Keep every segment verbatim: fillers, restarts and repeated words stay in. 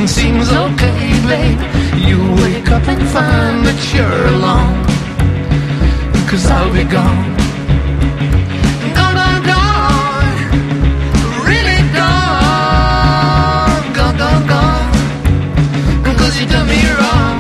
everything seems okay, babe. You wake up and find that you're alone, 'cause I'll be gone. Gone, gone, gone, really gone. Gone, gone, gone, 'cause you done me wrong.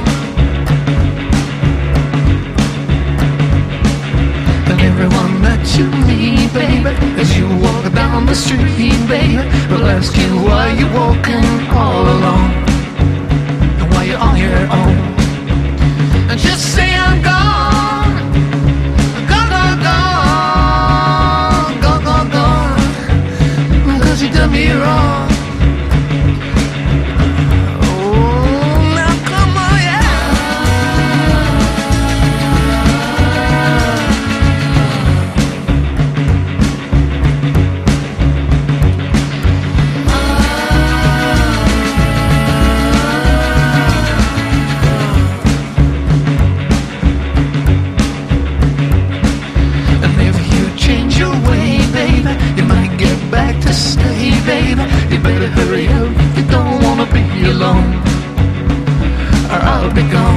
And everyone that you meet, baby, as you walk down the street, baby, will ask you why you're walking all alone, and why you're on your own. And just say I'm gone, gone, gone, gone, gone, gone, gone, 'cause you done me wrong. Stay, baby, you better hurry up. You don't wanna be alone, or I'll be gone.